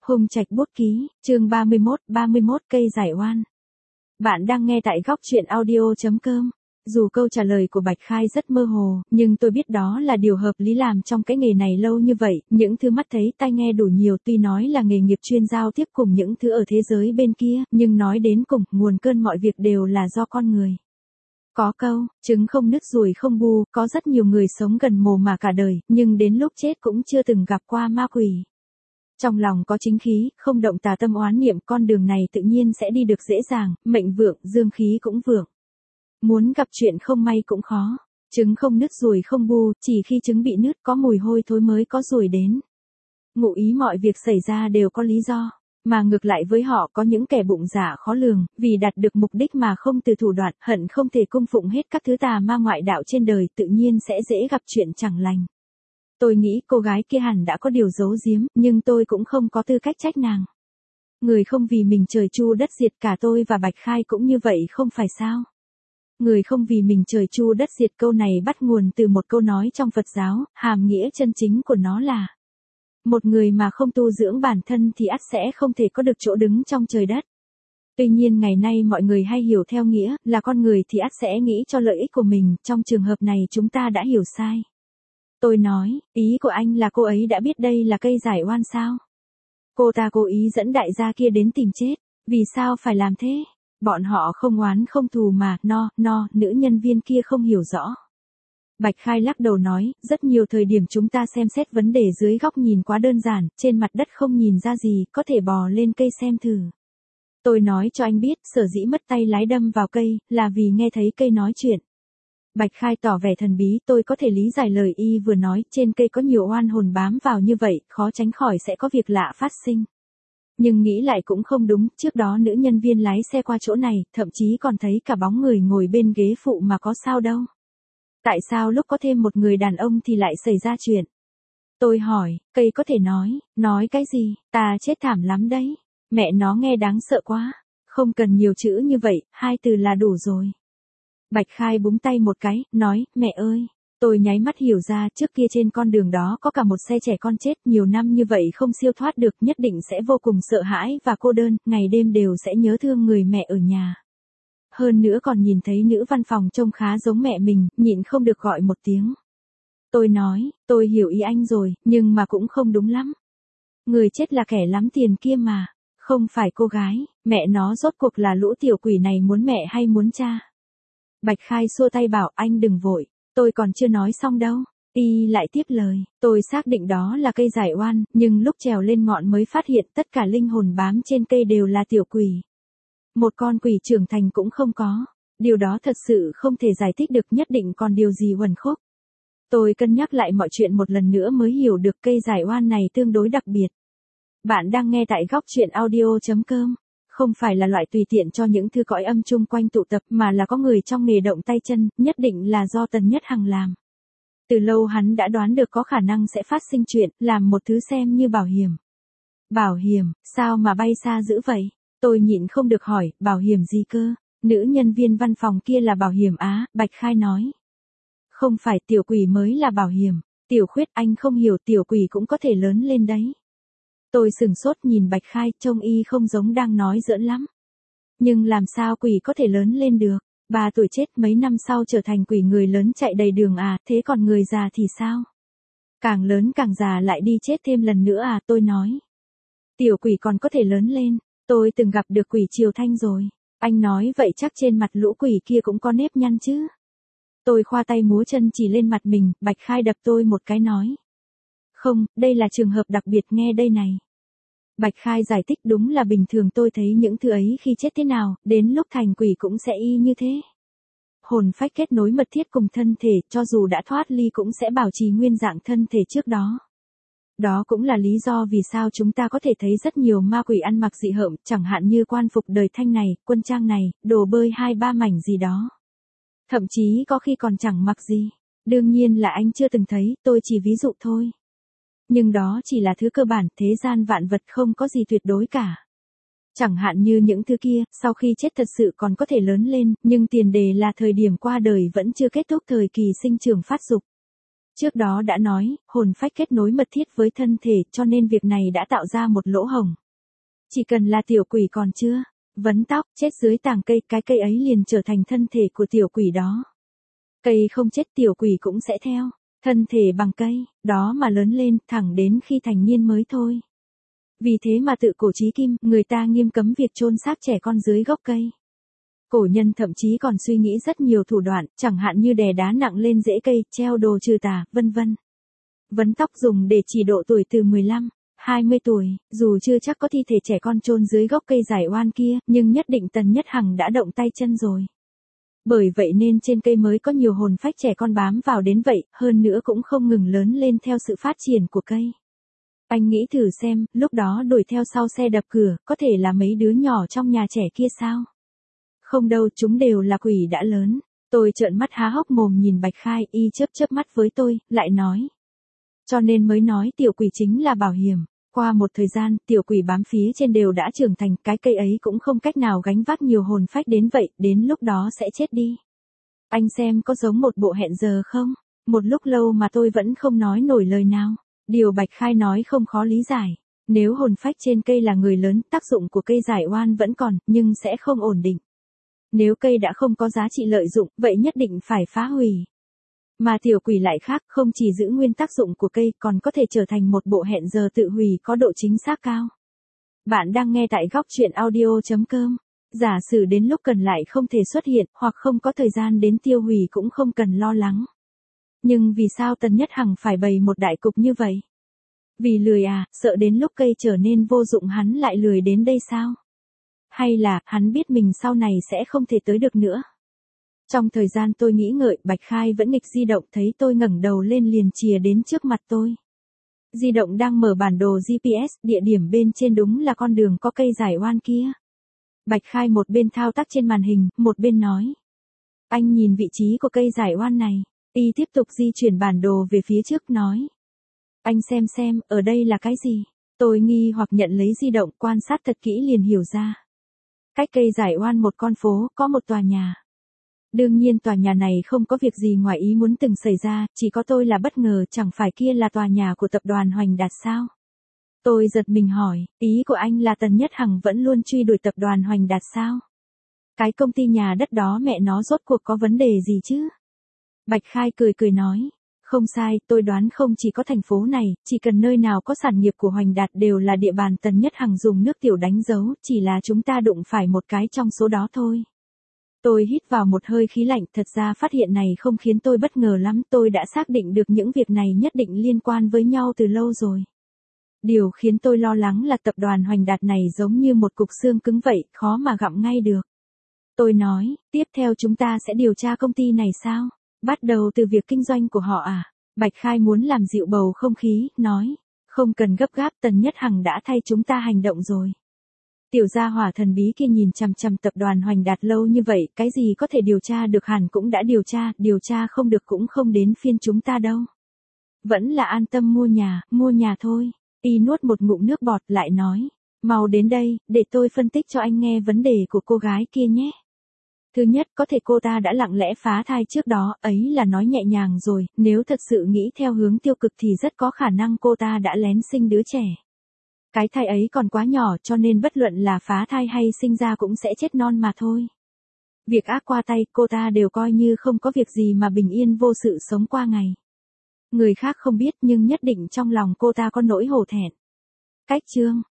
Hùng Trạch bút ký, chương 31 cây giải oan. Bạn đang nghe tại góc truyện audio.com. Dù câu trả lời của Bạch Khai rất mơ hồ, nhưng tôi biết đó là điều hợp lý làm trong cái nghề này lâu như vậy, những thứ mắt thấy tai nghe đủ nhiều tuy nói là nghề nghiệp chuyên giao tiếp cùng những thứ ở thế giới bên kia, nhưng nói đến cùng, nguồn cơn mọi việc đều là do con người. Có câu, trứng không nứt ruồi không bu, có rất nhiều người sống gần mồ mà cả đời, nhưng đến lúc chết cũng chưa từng gặp qua ma quỷ. Trong lòng có chính khí, không động tà tâm oán niệm, con đường này tự nhiên sẽ đi được dễ dàng, mệnh vượng, dương khí cũng vượng. Muốn gặp chuyện không may cũng khó. Trứng không nứt ruồi không bu, chỉ khi trứng bị nứt có mùi hôi thối mới có ruồi đến. Ngụ ý mọi việc xảy ra đều có lý do, mà ngược lại với họ có những kẻ bụng dạ khó lường, vì đạt được mục đích mà không từ thủ đoạn, hận không thể cung phụng hết các thứ tà ma ngoại đạo trên đời, tự nhiên sẽ dễ gặp chuyện chẳng lành. Tôi nghĩ cô gái kia hẳn đã có điều giấu giếm, nhưng tôi cũng không có tư cách trách nàng. Người không vì mình trời chu đất diệt, cả tôi và Bạch Khai cũng như vậy không phải sao? Người không vì mình trời chu đất diệt, câu này bắt nguồn từ một câu nói trong Phật giáo, hàm nghĩa chân chính của nó là: một người mà không tu dưỡng bản thân thì ắt sẽ không thể có được chỗ đứng trong trời đất. Tuy nhiên ngày nay mọi người hay hiểu theo nghĩa là con người thì ắt sẽ nghĩ cho lợi ích của mình, trong trường hợp này chúng ta đã hiểu sai. Tôi nói, ý của anh là cô ấy đã biết đây là cây giải oan sao? Cô ta cố ý dẫn đại gia kia đến tìm chết, vì sao phải làm thế? Bọn họ không oán không thù mà, nữ nhân viên kia không hiểu rõ. Bạch Khai lắc đầu nói, rất nhiều thời điểm chúng ta xem xét vấn đề dưới góc nhìn quá đơn giản, trên mặt đất không nhìn ra gì, có thể bò lên cây xem thử. Tôi nói cho anh biết, sở dĩ mất tay lái đâm vào cây, là vì nghe thấy cây nói chuyện. Bạch Khai tỏ vẻ thần bí, tôi có thể lý giải lời y vừa nói, trên cây có nhiều oan hồn bám vào như vậy, khó tránh khỏi sẽ có việc lạ phát sinh. Nhưng nghĩ lại cũng không đúng, trước đó nữ nhân viên lái xe qua chỗ này, thậm chí còn thấy cả bóng người ngồi bên ghế phụ mà có sao đâu. Tại sao lúc có thêm một người đàn ông thì lại xảy ra chuyện? Tôi hỏi, cây có thể nói cái gì, ta chết thảm lắm đấy. Mẹ nó nghe đáng sợ quá, không cần nhiều chữ như vậy, 2 từ là đủ rồi. Bạch Khai búng tay một cái, nói, mẹ ơi. Tôi nháy mắt hiểu ra, trước kia trên con đường đó có cả một xe trẻ con chết, nhiều năm như vậy không siêu thoát được, nhất định sẽ vô cùng sợ hãi và cô đơn, ngày đêm đều sẽ nhớ thương người mẹ ở nhà. Hơn nữa còn nhìn thấy nữ văn phòng trông khá giống mẹ mình, nhịn không được gọi một tiếng. Tôi nói, tôi hiểu ý anh rồi, nhưng mà cũng không đúng lắm. Người chết là kẻ lắm tiền kia mà, không phải cô gái, mẹ nó rốt cuộc là lũ tiểu quỷ này muốn mẹ hay muốn cha? Bạch Khai xua tay bảo, anh đừng vội, tôi còn chưa nói xong đâu. Y lại tiếp lời, tôi xác định đó là cây giải oan, nhưng lúc trèo lên ngọn mới phát hiện tất cả linh hồn bám trên cây đều là tiểu quỷ. Một con quỷ trưởng thành cũng không có. Điều đó thật sự không thể giải thích được, nhất định còn điều gì uẩn khúc. Tôi cân nhắc lại mọi chuyện một lần nữa mới hiểu được cây giải oan này tương đối đặc biệt. Bạn đang nghe tại góc truyện audio.com. Không phải là loại tùy tiện cho những thứ cõi âm chung quanh tụ tập, mà là có người trong nghề động tay chân, nhất định là do Tần Nhất Hằng làm. Từ lâu hắn đã đoán được có khả năng sẽ phát sinh chuyện, làm một thứ xem như bảo hiểm. Bảo hiểm, sao mà bay xa dữ vậy? Tôi nhịn không được hỏi, bảo hiểm gì cơ? Nữ nhân viên văn phòng kia là bảo hiểm á, Bạch Khai nói. Không phải, tiểu quỷ mới là bảo hiểm. Tiểu Khuyết, anh không hiểu, tiểu quỷ cũng có thể lớn lên đấy. Tôi sửng sốt nhìn Bạch Khai, trông y không giống đang nói giỡn lắm. Nhưng làm sao quỷ có thể lớn lên được? 3 tuổi chết, mấy năm sau trở thành quỷ, người lớn chạy đầy đường à, thế còn người già thì sao? Càng lớn càng già lại đi chết thêm lần nữa à, tôi nói. Tiểu quỷ còn có thể lớn lên, tôi từng gặp được quỷ Triều Thanh rồi. Anh nói vậy chắc trên mặt lũ quỷ kia cũng có nếp nhăn chứ? Tôi khoa tay múa chân chỉ lên mặt mình, Bạch Khai đập tôi một cái nói. Không, đây là trường hợp đặc biệt, nghe đây này. Bạch Khai giải thích, đúng là bình thường tôi thấy những thứ ấy khi chết thế nào, đến lúc thành quỷ cũng sẽ y như thế. Hồn phách kết nối mật thiết cùng thân thể, cho dù đã thoát ly cũng sẽ bảo trì nguyên dạng thân thể trước đó. Đó cũng là lý do vì sao chúng ta có thể thấy rất nhiều ma quỷ ăn mặc dị hợm, chẳng hạn như quan phục đời Thanh này, quân trang này, đồ bơi 2-3 mảnh gì đó. Thậm chí có khi còn chẳng mặc gì. Đương nhiên là anh chưa từng thấy, tôi chỉ ví dụ thôi. Nhưng đó chỉ là thứ cơ bản, thế gian vạn vật không có gì tuyệt đối cả. Chẳng hạn như những thứ kia, sau khi chết thật sự còn có thể lớn lên, nhưng tiền đề là thời điểm qua đời vẫn chưa kết thúc thời kỳ sinh trưởng phát dục. Trước đó đã nói, hồn phách kết nối mật thiết với thân thể cho nên việc này đã tạo ra một lỗ hổng. Chỉ cần là tiểu quỷ còn chưa vấn tóc, chết dưới tàng cây, cái cây ấy liền trở thành thân thể của tiểu quỷ đó. Cây không chết tiểu quỷ cũng sẽ theo, thân thể bằng cây, đó mà lớn lên, thẳng đến khi thành niên mới thôi. Vì thế mà tự cổ chí kim, người ta nghiêm cấm việc chôn xác trẻ con dưới gốc cây. Cổ nhân thậm chí còn suy nghĩ rất nhiều thủ đoạn, chẳng hạn như đè đá nặng lên rễ cây, treo đồ trừ tà, vân vân. Vấn tóc dùng để chỉ độ tuổi từ 15, 20 tuổi, dù chưa chắc có thi thể trẻ con chôn dưới gốc cây giải oan kia, nhưng nhất định Tần Nhất Hằng đã động tay chân rồi. Bởi vậy nên trên cây mới có nhiều hồn phách trẻ con bám vào đến vậy, hơn nữa cũng không ngừng lớn lên theo sự phát triển của cây. Anh nghĩ thử xem, lúc đó đuổi theo sau xe đập cửa, có thể là mấy đứa nhỏ trong nhà trẻ kia sao? Không đâu, chúng đều là quỷ đã lớn. Tôi trợn mắt há hốc mồm nhìn Bạch Khai, y chớp chớp mắt với tôi, lại nói. Cho nên mới nói tiểu quỷ chính là bảo hiểm. Qua một thời gian, tiểu quỷ bám phía trên đều đã trưởng thành, cái cây ấy cũng không cách nào gánh vác nhiều hồn phách đến vậy, đến lúc đó sẽ chết đi. Anh xem có giống một bộ hẹn giờ không? Một lúc lâu mà tôi vẫn không nói nổi lời nào. Điều Bạch Khai nói không khó lý giải. Nếu hồn phách trên cây là người lớn, tác dụng của cây giải oan vẫn còn, nhưng sẽ không ổn định. Nếu cây đã không có giá trị lợi dụng, vậy nhất định phải phá hủy. Mà tiểu quỷ lại khác, không chỉ giữ nguyên tác dụng của cây, còn có thể trở thành một bộ hẹn giờ tự hủy có độ chính xác cao. Bạn đang nghe tại góc truyện audio.com. Giả sử đến lúc cần lại không thể xuất hiện, hoặc không có thời gian đến tiêu hủy cũng không cần lo lắng. Nhưng vì sao Tần Nhất Hằng phải bày một đại cục như vậy? Vì lười à, sợ đến lúc cây trở nên vô dụng hắn lại lười đến đây sao? Hay là, hắn biết mình sau này sẽ không thể tới được nữa? Trong thời gian tôi nghĩ ngợi, Bạch Khai vẫn nghịch di động, thấy tôi ngẩng đầu lên liền chìa đến trước mặt tôi. Di động đang mở bản đồ GPS, địa điểm bên trên đúng là con đường có cây giải oan kia. Bạch Khai một bên thao tác trên màn hình, một bên nói. Anh nhìn vị trí của cây giải oan này. Y tiếp tục di chuyển bản đồ về phía trước nói. Anh xem, ở đây là cái gì? Tôi nghi hoặc nhận lấy di động, quan sát thật kỹ liền hiểu ra. Cách cây giải oan một con phố, có một tòa nhà. Đương nhiên tòa nhà này không có việc gì ngoài ý muốn từng xảy ra, chỉ có tôi là bất ngờ, chẳng phải kia là tòa nhà của tập đoàn Hoành Đạt sao? Tôi giật mình hỏi, ý của anh là Tần Nhất Hằng vẫn luôn truy đuổi tập đoàn Hoành Đạt sao? Cái công ty nhà đất đó mẹ nó rốt cuộc có vấn đề gì chứ? Bạch Khai cười nói. Không sai, tôi đoán không chỉ có thành phố này, chỉ cần nơi nào có sản nghiệp của Hoành Đạt đều là địa bàn Tần Nhất Hằng dùng nước tiểu đánh dấu, chỉ là chúng ta đụng phải một cái trong số đó thôi. Tôi hít vào một hơi khí lạnh, thật ra phát hiện này không khiến tôi bất ngờ lắm, tôi đã xác định được những việc này nhất định liên quan với nhau từ lâu rồi. Điều khiến tôi lo lắng là tập đoàn Hoành Đạt này giống như một cục xương cứng vậy, khó mà gặm ngay được. Tôi nói, tiếp theo chúng ta sẽ điều tra công ty này sao? Bắt đầu từ việc kinh doanh của họ à? Bạch Khai muốn làm dịu bầu không khí, nói. Không cần gấp gáp, Tần Nhất Hằng đã thay chúng ta hành động rồi. Tiểu gia hỏa thần bí kia nhìn chằm chằm tập đoàn Hoành Đạt lâu như vậy, cái gì có thể điều tra được hẳn cũng đã điều tra không được cũng không đến phiên chúng ta đâu. Vẫn là an tâm mua nhà thôi. Y nuốt một ngụm nước bọt lại nói. Mau đến đây, để tôi phân tích cho anh nghe vấn đề của cô gái kia nhé. Thứ nhất, có thể cô ta đã lặng lẽ phá thai trước đó, ấy là nói nhẹ nhàng rồi, nếu thật sự nghĩ theo hướng tiêu cực thì rất có khả năng cô ta đã lén sinh đứa trẻ. Cái thai ấy còn quá nhỏ cho nên bất luận là phá thai hay sinh ra cũng sẽ chết non mà thôi. Việc ác qua tay, cô ta đều coi như không có việc gì mà bình yên vô sự sống qua ngày. Người khác không biết nhưng nhất định trong lòng cô ta có nỗi hổ thẹn. Cách chương